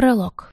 Пролог.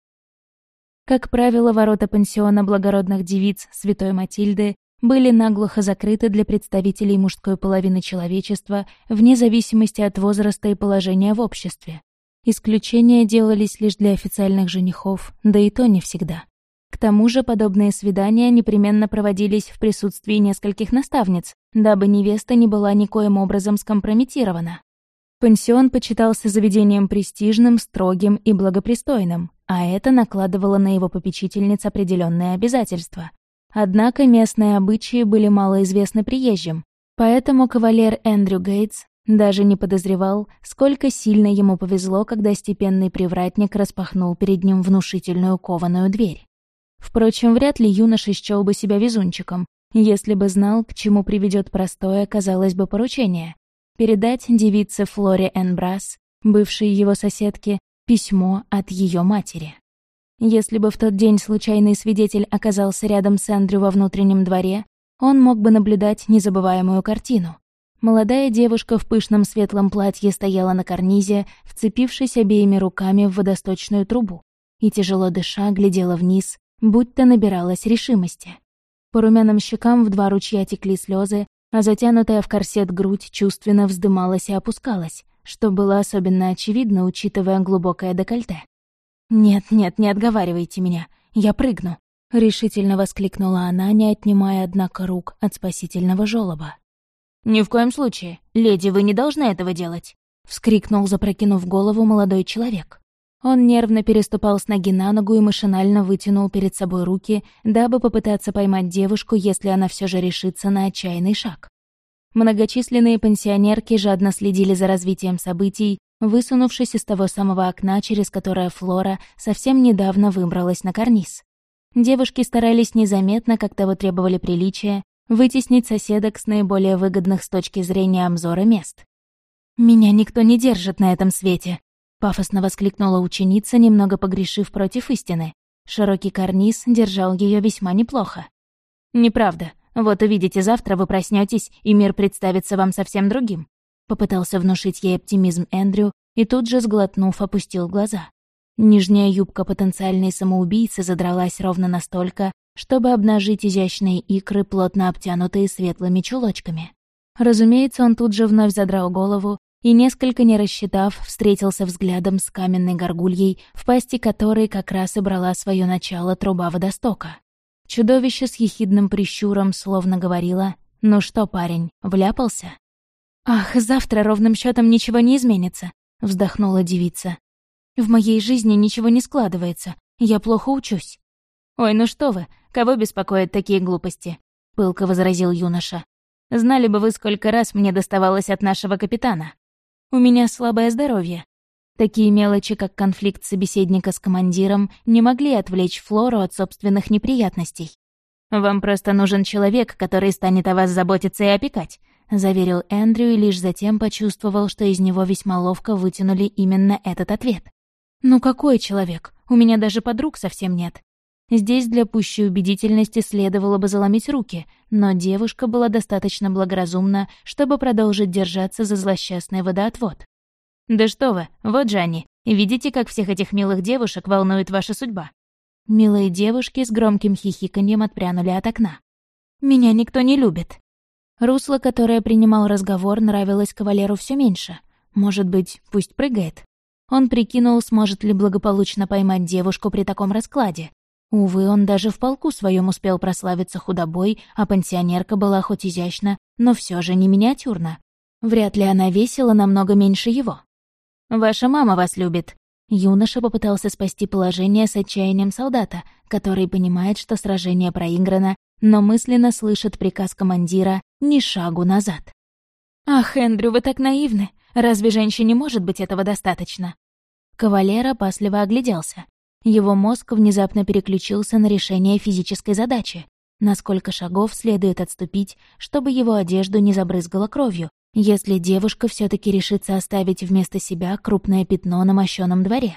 Как правило, ворота пансиона благородных девиц Святой Матильды были наглухо закрыты для представителей мужской половины человечества вне зависимости от возраста и положения в обществе. Исключения делались лишь для официальных женихов, да и то не всегда. К тому же подобные свидания непременно проводились в присутствии нескольких наставниц, дабы невеста не была никоим образом скомпрометирована. Пансион почитался заведением престижным, строгим и благопристойным, а это накладывало на его попечительниц определенные обязательства. Однако местные обычаи были малоизвестны приезжим, поэтому кавалер Эндрю Гейтс даже не подозревал, сколько сильно ему повезло, когда степенный привратник распахнул перед ним внушительную кованую дверь. Впрочем, вряд ли юноша счёл бы себя везунчиком, если бы знал, к чему приведет простое, казалось бы, поручение — передать девице Флоре Энбрас, бывшей его соседке, письмо от ее матери. Если бы в тот день случайный свидетель оказался рядом с Эндрю во внутреннем дворе, он мог бы наблюдать незабываемую картину. Молодая девушка в пышном светлом платье стояла на карнизе, вцепившись обеими руками в водосточную трубу, и, тяжело дыша, глядела вниз, будто набиралась решимости. По румяным щекам в 2 ручья текли слезы, а затянутая в корсет грудь чувственно вздымалась и опускалась, что было особенно очевидно, учитывая глубокое декольте. «Нет, не отговаривайте меня, я прыгну», — решительно воскликнула она, не отнимая, однако, рук от спасительного жёлоба. «Ни в коем случае, леди, вы не должны этого делать», — вскрикнул, запрокинув голову, молодой человек. Он нервно переступал с ноги на ногу и машинально вытянул перед собой руки, дабы попытаться поймать девушку, если она все же решится на отчаянный шаг. Многочисленные пансионерки жадно следили за развитием событий, высунувшись из того самого окна, через которое Флора совсем недавно выбралась на карниз. Девушки старались незаметно, как того требовали приличия, вытеснить соседок с наиболее выгодных с точки зрения обзора мест. «Меня никто не держит на этом свете», — пафосно воскликнула ученица, немного погрешив против истины. Широкий карниз держал ее весьма неплохо. «Неправда. Вот увидите, завтра вы проснетесь, и мир представится вам совсем другим», — попытался внушить ей оптимизм Эндрю и тут же, сглотнув, опустил глаза. Нижняя юбка потенциальной самоубийцы задралась ровно настолько, чтобы обнажить изящные икры, плотно обтянутые светлыми чулочками. Разумеется, он тут же вновь задрал голову и, несколько не рассчитав, встретился взглядом с каменной горгульей, в пасти которой как раз и брала свое начало труба водостока. Чудовище с ехидным прищуром словно говорило: «Ну что, парень, вляпался?» «Ах, завтра ровным счетом ничего не изменится», — вздохнула девица. «В моей жизни ничего не складывается, я плохо учусь». «Ой, ну что вы, кого беспокоят такие глупости?» — пылко возразил юноша. «Знали бы вы, сколько раз мне доставалось от нашего капитана. У меня слабое здоровье». Такие мелочи, как конфликт собеседника с командиром, не могли отвлечь Флору от собственных неприятностей. «Вам просто нужен человек, который станет о вас заботиться и опекать», — заверил Эндрю и лишь затем почувствовал, что из него весьма ловко вытянули именно этот ответ. «Ну какой человек? У меня даже подруг совсем нет». Здесь для пущей убедительности следовало бы заломить руки, но девушка была достаточно благоразумна, чтобы продолжить держаться за злосчастный водоотвод. «Да что вы, вот же они. Видите, как всех этих милых девушек волнует ваша судьба?» Милые девушки с громким хихиканьем отпрянули от окна. «Меня никто не любит». Русло, которое принимал разговор, нравилось кавалеру все меньше. Может быть, пусть прыгает? Он прикинул, сможет ли благополучно поймать девушку при таком раскладе. Увы, он даже в полку своем успел прославиться худобой, а пансионерка была хоть изящна, но все же не миниатюрна. Вряд ли она весила намного меньше его. «Ваша мама вас любит». Юноша попытался спасти положение с отчаянием солдата, который понимает, что сражение проиграно, но мысленно слышит приказ командира «ни шагу назад». «Ах, Эндрю, вы так наивны. Разве женщине может быть этого достаточно?» Кавалер опасливо огляделся. Его мозг внезапно переключился на решение физической задачи. На сколько шагов следует отступить, чтобы его одежду не забрызгало кровью, если девушка все таки решится оставить вместо себя крупное пятно на мощёном дворе?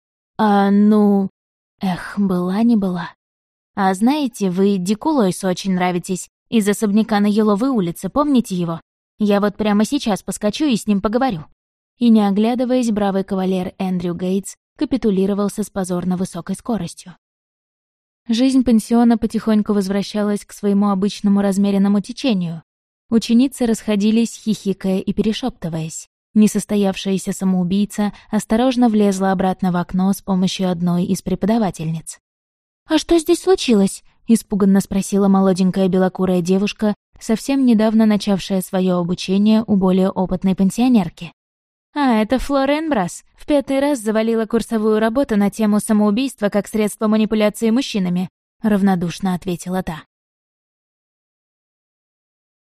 Эх, была не была. «А знаете, вы Дику Лойсу очень нравитесь, из особняка на Еловой улице, помните его? Я вот прямо сейчас поскочу и с ним поговорю». И не оглядываясь, бравый кавалер Эндрю Гейтс капитулировался с позорно высокой скоростью. Жизнь пансиона потихоньку возвращалась к своему обычному размеренному течению. Ученицы расходились, хихикая и перешептываясь. Несостоявшаяся самоубийца осторожно влезла обратно в окно с помощью одной из преподавательниц. «А что здесь случилось?» — испуганно спросила молоденькая белокурая девушка, совсем недавно начавшая свое обучение у более опытной пансионерки. «А, это Флора Энбрас. В 5-й раз завалила курсовую работу на тему самоубийства как средство манипуляции мужчинами», — равнодушно ответила та.